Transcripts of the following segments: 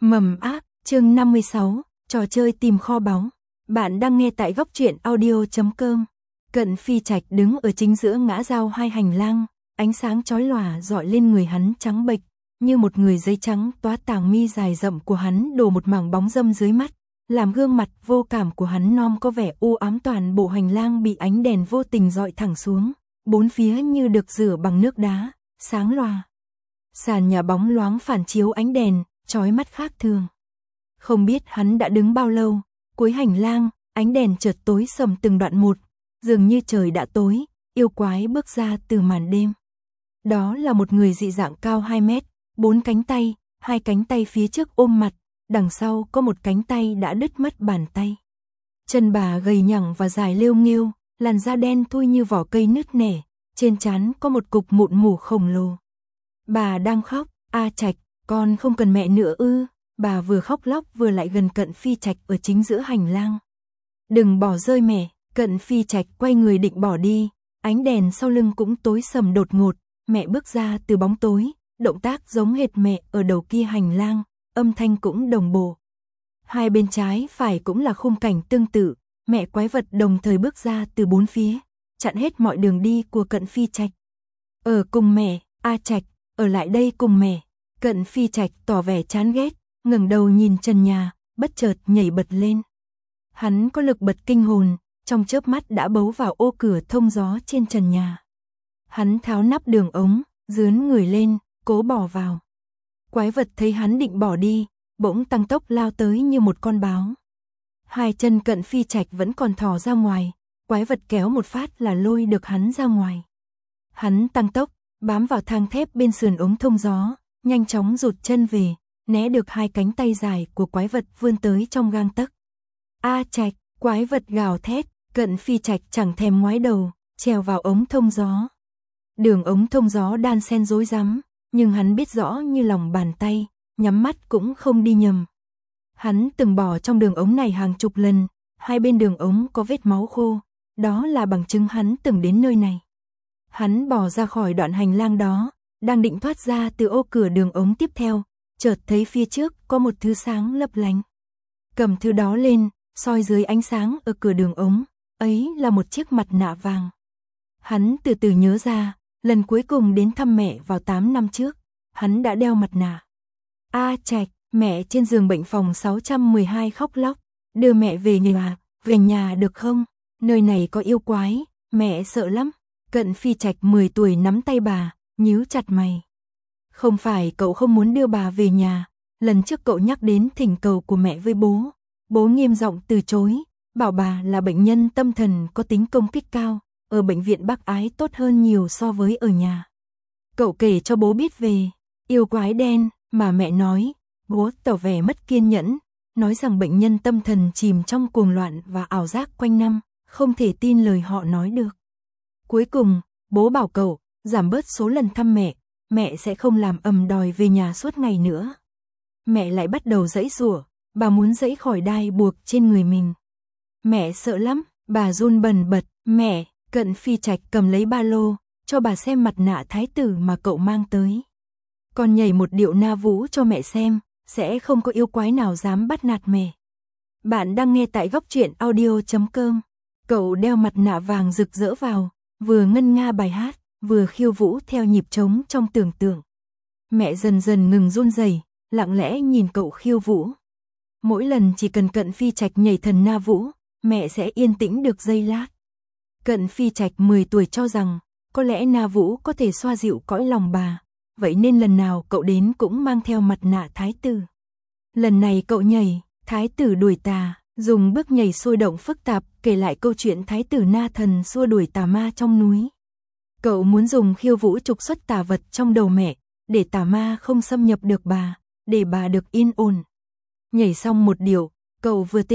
Mầm ác, chương 56, trò chơi tìm kho báu. Bạn đang nghe tại góc truyện audio.com. Cận Phi Trạch đứng ở chính giữa ngã giao hai hành lang, ánh sáng chói lòa rọi lên người hắn trắng bệch, như một người giấy trắng tóa tàng mi dài rậm của hắn đổ một mảng bóng râm dưới mắt, làm gương mặt vô cảm của hắn non có vẻ u ám. Toàn bộ hành lang bị ánh đèn vô tình dọi thẳng xuống, bốn phía như được rửa bằng nước đá, sáng lòa. Sàn nhà bóng loáng phản chiếu ánh đèn, chói mắt khác thường. Không biết hắn đã đứng bao lâu, cuối hành lang, ánh đèn chợt tối sầm từng đoạn một, dường như trời đã tối, yêu quái bước ra từ màn đêm. Đó là một người dị dạng cao 2 mét, 4 cánh tay, hai cánh tay phía trước ôm mặt, đằng sau có một cánh tay đã đứt mất bàn tay. Chân bà gầy nhẳng và dài lêu nghêu, làn da đen thui như vỏ cây nứt nẻ, trên trán có một cục mụn mủ khổng lồ. Bà đang khóc, "A Trạch, con không cần mẹ nữa ư?" Bà vừa khóc lóc vừa lại gần Cận Phi Trạch ở chính giữa hành lang. "Đừng bỏ rơi mẹ." Cận Phi Trạch quay người định bỏ đi, ánh đèn sau lưng cũng tối sầm đột ngột, mẹ bước ra từ bóng tối, động tác giống hệt mẹ ở đầu kia hành lang, âm thanh cũng đồng bộ. Hai bên trái phải cũng là khung cảnh tương tự, mẹ quái vật đồng thời bước ra từ bốn phía, chặn hết mọi đường đi của Cận Phi Trạch. "Ở cùng mẹ, A Trạch, ở lại đây cùng mẹ." Cận Phi Trạch tỏ vẻ chán ghét, ngẩng đầu nhìn trần nhà, bất chợt nhảy bật lên. Hắn có lực bật kinh hồn, trong chớp mắt đã bấu vào ô cửa thông gió trên trần nhà. Hắn tháo nắp đường ống, dướn người lên, cố bỏ vào. Quái vật thấy hắn định bỏ đi, bỗng tăng tốc lao tới như một con báo. Hai chân Cận Phi Trạch vẫn còn thò ra ngoài, quái vật kéo một phát là lôi được hắn ra ngoài. Hắn tăng tốc, bám vào thang thép bên sườn ống thông gió, nhanh chóng rụt chân về, né được hai cánh tay dài của quái vật vươn tới trong gang tấc. "A Trạch!" Quái vật gào thét, Cận Phi Trạch chẳng thèm ngoái đầu, trèo vào ống thông gió. Đường ống thông gió đan xen rối rắm, nhưng hắn biết rõ như lòng bàn tay, nhắm mắt cũng không đi nhầm. Hắn từng bỏ trong đường ống này hàng chục lần, hai bên đường ống có vết máu khô, đó là bằng chứng hắn từng đến nơi này. Hắn bò ra khỏi đoạn hành lang đó, đang định thoát ra từ ô cửa đường ống tiếp theo, chợt thấy phía trước có một thứ sáng lấp lánh. Cầm thứ đó lên, soi dưới ánh sáng ở cửa đường ống, ấy là một chiếc mặt nạ vàng. Hắn từ từ nhớ ra, lần cuối cùng đến thăm mẹ vào 8 năm trước, hắn đã đeo mặt nạ. "A Trạch!" Mẹ trên giường bệnh phòng 612 khóc lóc, "Đưa mẹ về nhà được không? Nơi này có yêu quái, mẹ sợ lắm." Cận Phi Trạch 10 tuổi nắm tay bà, nhíu chặt mày. "Không phải cậu không muốn đưa bà về nhà, lần trước cậu nhắc đến thỉnh cầu của mẹ với bố. Bố nghiêm giọng từ chối, bảo bà là bệnh nhân tâm thần có tính công kích cao, ở bệnh viện Bắc Ái tốt hơn nhiều so với ở nhà. Cậu kể cho bố biết về yêu quái đen mà mẹ nói." Bố tỏ vẻ mất kiên nhẫn, nói rằng bệnh nhân tâm thần chìm trong cuồng loạn và ảo giác quanh năm, không thể tin lời họ nói được. Cuối cùng, bố bảo cậu giảm bớt số lần thăm mẹ sẽ không làm ầm đòi về nhà suốt ngày nữa. Mẹ lại bắt đầu giãy giụa, bà muốn giãy khỏi đai buộc trên người mình. "Mẹ sợ lắm." Bà run bần bật. "Mẹ!" Cận Phi Trạch cầm lấy ba lô, cho bà xem mặt nạ thái tử mà cậu mang tới. "Con nhảy một điệu Na Vũ cho mẹ xem, sẽ không có yêu quái nào dám bắt nạt mẹ." Bạn đang nghe tại góc truyện audio.com. Cậu đeo mặt nạ vàng rực rỡ vào, vừa ngân nga bài hát, vừa khiêu vũ theo nhịp trống trong tưởng tượng. Mẹ dần dần ngừng run rẩy, lặng lẽ nhìn cậu khiêu vũ. Mỗi lần chỉ cần Cận Phi Trạch nhảy thần Na Vũ, mẹ sẽ yên tĩnh được giây lát. Cận Phi Trạch 10 tuổi cho rằng, có lẽ Na Vũ có thể xoa dịu cõi lòng bà, vậy nên lần nào cậu đến cũng mang theo mặt nạ thái tử. Lần này cậu nhảy, thái tử đuổi tà, dùng bước nhảy sôi động phức tạp kể lại câu chuyện thái tử Na Thần xua đuổi tà ma trong núi. Cậu muốn dùng khiêu vũ trục xuất tà vật trong đầu mẹ, để tà ma không xâm nhập được bà, để bà được yên ổn. Nhảy xong một điệu, cậu vừa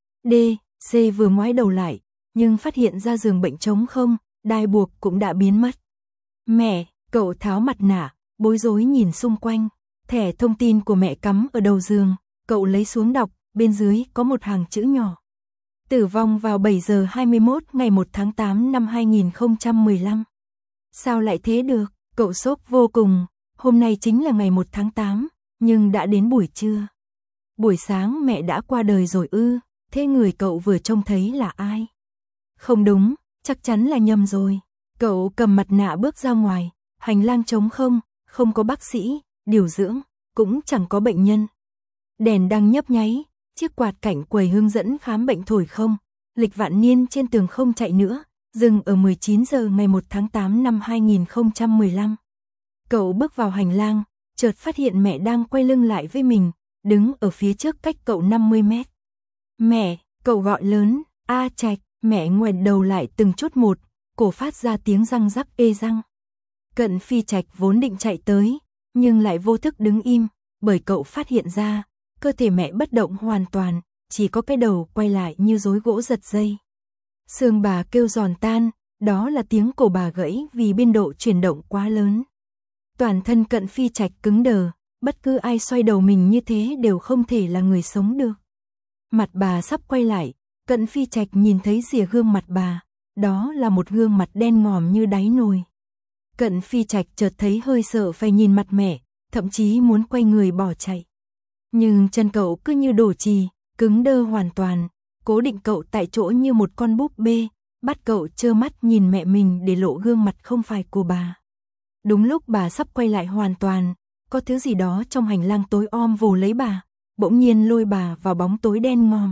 THC vừa ngoái đầu lại, nhưng phát hiện ra giường bệnh trống không, đai buộc cũng đã biến mất. "Mẹ!" Cậu tháo mặt nạ, bối rối nhìn xung quanh. Thẻ thông tin của mẹ cắm ở đầu giường, cậu lấy xuống đọc, bên dưới có một hàng chữ nhỏ. "Tử vong vào 7 giờ 21 ngày 1 tháng 8 năm 2015. Sao lại thế được? Cậu sốc vô cùng, hôm nay chính là ngày 1 tháng 8, nhưng đã đến buổi trưa. buổi sáng mẹ đã qua đời rồi ư, thế người cậu vừa trông thấy là ai? Không đúng, chắc chắn là nhầm rồi. Cậu cầm mặt nạ bước ra ngoài, hành lang trống không, không có bác sĩ, điều dưỡng, cũng chẳng có bệnh nhân. Đèn đang nhấp nháy, chiếc quạt cảnh quầy hướng dẫn khám bệnh thổi không, lịch vạn niên trên tường không chạy nữa, dừng ở 19 giờ ngày 1 tháng 8 năm 2015. Cậu bước vào hành lang, chợt phát hiện mẹ đang quay lưng lại với mình, đứng ở phía trước cách cậu 50 mét. Mẹ, cậu gọi lớn, A Trạch, mẹ ngoảnh đầu lại từng chút một, cổ phát ra tiếng răng rắc ê răng. Cận Phi Trạch vốn định chạy tới, nhưng lại vô thức đứng im, bởi cậu phát hiện ra, cơ thể mẹ bất động hoàn toàn, chỉ có cái đầu quay lại như rối gỗ giật dây. Xương bà kêu giòn tan, đó là tiếng cổ bà gãy vì biên độ chuyển động quá lớn. Toàn thân Cận Phi Trạch cứng đờ, bất cứ ai xoay đầu mình như thế đều không thể là người sống được. Mặt bà sắp quay lại, Cận Phi Trạch nhìn thấy rìa gương mặt bà, đó là một gương mặt đen ngòm như đáy nồi. Cận Phi Trạch chợt thấy hơi sợ phải nhìn mặt mẹ, thậm chí muốn quay người bỏ chạy. Nhưng chân cậu cứ như đổ chì, cứng đơ hoàn toàn, cố định cậu tại chỗ như một con búp bê, bắt cậu trơ mắt nhìn mẹ mình để lộ gương mặt không phải của bà. Đúng lúc bà sắp quay lại hoàn toàn, có thứ gì đó trong hành lang tối om vồ lấy bà, bỗng nhiên lôi bà vào bóng tối đen ngòm.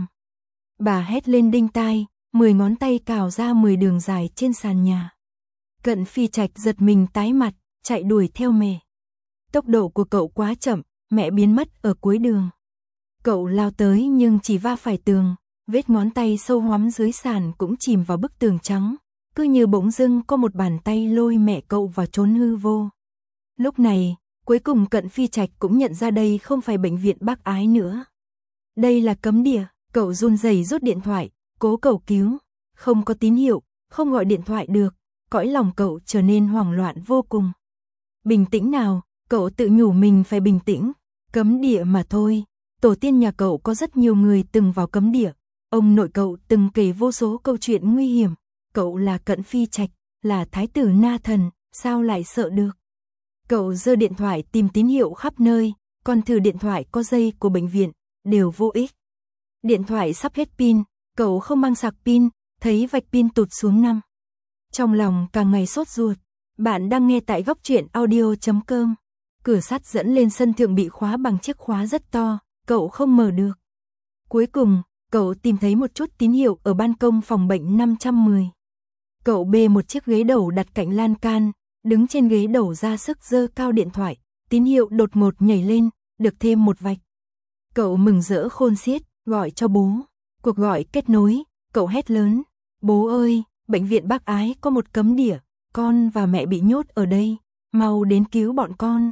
Bà hét lên đinh tai, 10 ngón tay cào ra 10 đường dài trên sàn nhà. Cận Phi Trạch giật mình tái mặt, chạy đuổi theo mẹ. Tốc độ của cậu quá chậm, mẹ biến mất ở cuối đường. Cậu lao tới nhưng chỉ va phải tường, vết ngón tay sâu hoắm dưới sàn cũng chìm vào bức tường trắng, cứ như bỗng dưng có một bàn tay lôi mẹ cậu vào chốn hư vô. Lúc này, cuối cùng Cận Phi Trạch cũng nhận ra đây không phải bệnh viện Bác Ái nữa. Đây là cấm địa, cậu run rẩy rút điện thoại, cố cầu cứu, không có tín hiệu, không gọi điện thoại được, cõi lòng cậu trở nên hoảng loạn vô cùng. Bình tĩnh nào, cậu tự nhủ mình phải bình tĩnh, cấm địa mà thôi, tổ tiên nhà cậu có rất nhiều người từng vào cấm địa, ông nội cậu từng kể vô số câu chuyện nguy hiểm, cậu là Cận Phi Trạch, là thái tử Na Thần, sao lại sợ được. Cậu giơ điện thoại tìm tín hiệu khắp nơi, còn thử điện thoại có dây của bệnh viện, đều vô ích. Điện thoại sắp hết pin, cậu không mang sạc pin, thấy vạch pin tụt xuống 5. Trong lòng càng ngày sốt ruột, bạn đang nghe tại góc truyện audio.com. Cửa sắt dẫn lên sân thượng bị khóa bằng chiếc khóa rất to, cậu không mở được. Cuối cùng, cậu tìm thấy một chút tín hiệu ở ban công phòng bệnh 510. Cậu bê một chiếc ghế đầu đặt cạnh lan can, đứng trên ghế đầu ra sức giơ cao điện thoại, tín hiệu đột ngột nhảy lên, được thêm một vạch. Cậu mừng rỡ khôn xiết, gọi cho bố. Cuộc gọi kết nối, cậu hét lớn, bố ơi, bệnh viện Bác Ái có một cấm địa, con và mẹ bị nhốt ở đây, mau đến cứu bọn con.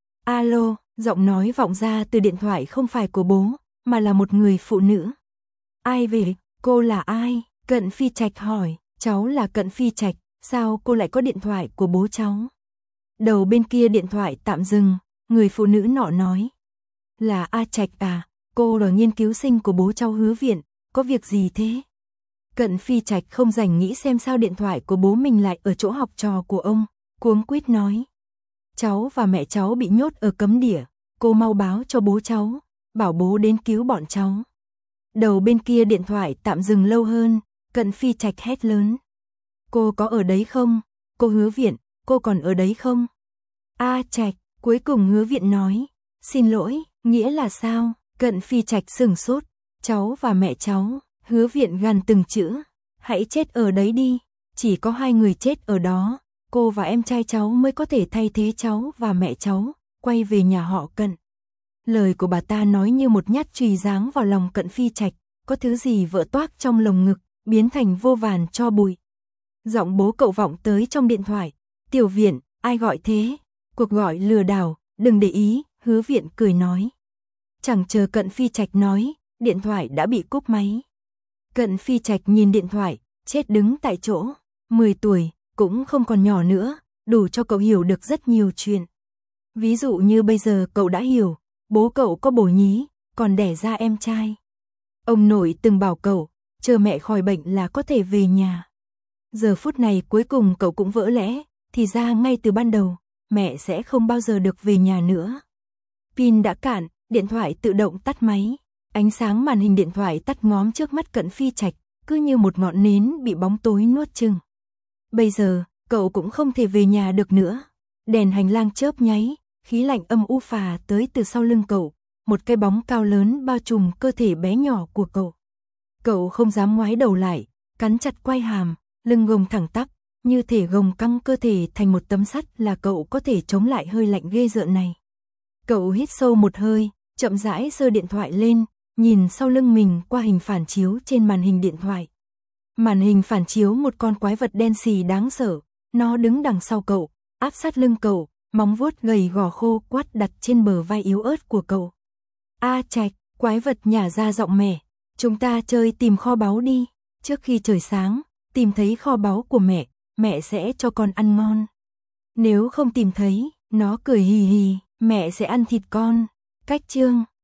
Alo, giọng nói vọng ra từ điện thoại không phải của bố, mà là một người phụ nữ. Ai về, cô là ai? Cận Phi Trạch hỏi, cháu là Cận Phi Trạch, sao cô lại có điện thoại của bố cháu? Đầu bên kia điện thoại tạm dừng, người phụ nữ nọ nói. Là A Trạch à, cô là nghiên cứu sinh của bố cháu Hứa Viện, có việc gì thế? Cận Phi Trạch không rảnh nghĩ xem sao điện thoại của bố mình lại ở chỗ học trò của ông, cuống quýt nói. Cháu và mẹ cháu bị nhốt ở cấm địa, cô mau báo cho bố cháu, bảo bố đến cứu bọn cháu. Đầu bên kia điện thoại tạm dừng lâu hơn, Cận Phi Trạch hét lớn. Cô có ở đấy không? Cô Hứa Viện, cô còn ở đấy không? A Trạch, cuối cùng Hứa Viện nói. Xin lỗi, nghĩa là sao? Cận Phi Trạch sửng sốt. Cháu và mẹ cháu, Hứa Viện gằn từng chữ. Hãy chết ở đấy đi, chỉ có 2 người chết ở đó. Cô và em trai cháu mới có thể thay thế cháu và mẹ cháu, quay về nhà họ Cận. Lời của bà ta nói như một nhát chùy giáng vào lòng Cận Phi Trạch, có thứ gì vỡ toác trong lồng ngực, biến thành vô vàn tro bụi. Giọng bố cậu vọng tới trong điện thoại. Tiểu Viện, ai gọi thế? Cuộc gọi lừa đảo, đừng để ý, Hứa Viện cười nói. Chẳng chờ Cận Phi Trạch nói, điện thoại đã bị cúp máy. Cận Phi Trạch nhìn điện thoại, chết đứng tại chỗ. 10 tuổi, cũng không còn nhỏ nữa, đủ cho cậu hiểu được rất nhiều chuyện. Ví dụ như bây giờ cậu đã hiểu, bố cậu có bồ nhí, còn đẻ ra em trai. Ông nội từng bảo cậu, chờ mẹ khỏi bệnh là có thể về nhà. Giờ phút này cuối cùng cậu cũng vỡ lẽ, thì ra ngay từ ban đầu, mẹ sẽ không bao giờ được về nhà nữa. Pin đã cạn, Điện thoại tự động tắt máy. Ánh sáng màn hình điện thoại tắt ngóm trước mắt Cận Phi Trạch, cứ như một ngọn nến bị bóng tối nuốt chửng. Bây giờ, cậu cũng không thể về nhà được nữa. Đèn hành lang chớp nháy, khí lạnh âm u phả tới từ sau lưng cậu, một cái bóng cao lớn bao trùm cơ thể bé nhỏ của cậu. Cậu không dám ngoái đầu lại, cắn chặt quai hàm, lưng gồng thẳng tắp, như thể gồng căng cơ thể thành một tấm sắt là cậu có thể chống lại hơi lạnh ghê rợn này. Cậu hít sâu một hơi, chậm rãi giơ điện thoại lên, nhìn sau lưng mình qua hình phản chiếu trên màn hình điện thoại. Màn hình phản chiếu một con quái vật đen xì đáng sợ, nó đứng đằng sau cậu, áp sát lưng cậu, móng vuốt gầy gò khô quắt đặt trên bờ vai yếu ớt của cậu. A Trạch, quái vật nhả ra giọng mẹ, chúng ta chơi tìm kho báu đi, trước khi trời sáng, tìm thấy kho báu của mẹ sẽ cho con ăn ngon. Nếu không tìm thấy, nó cười hì hì, mẹ sẽ ăn thịt con. Cách chương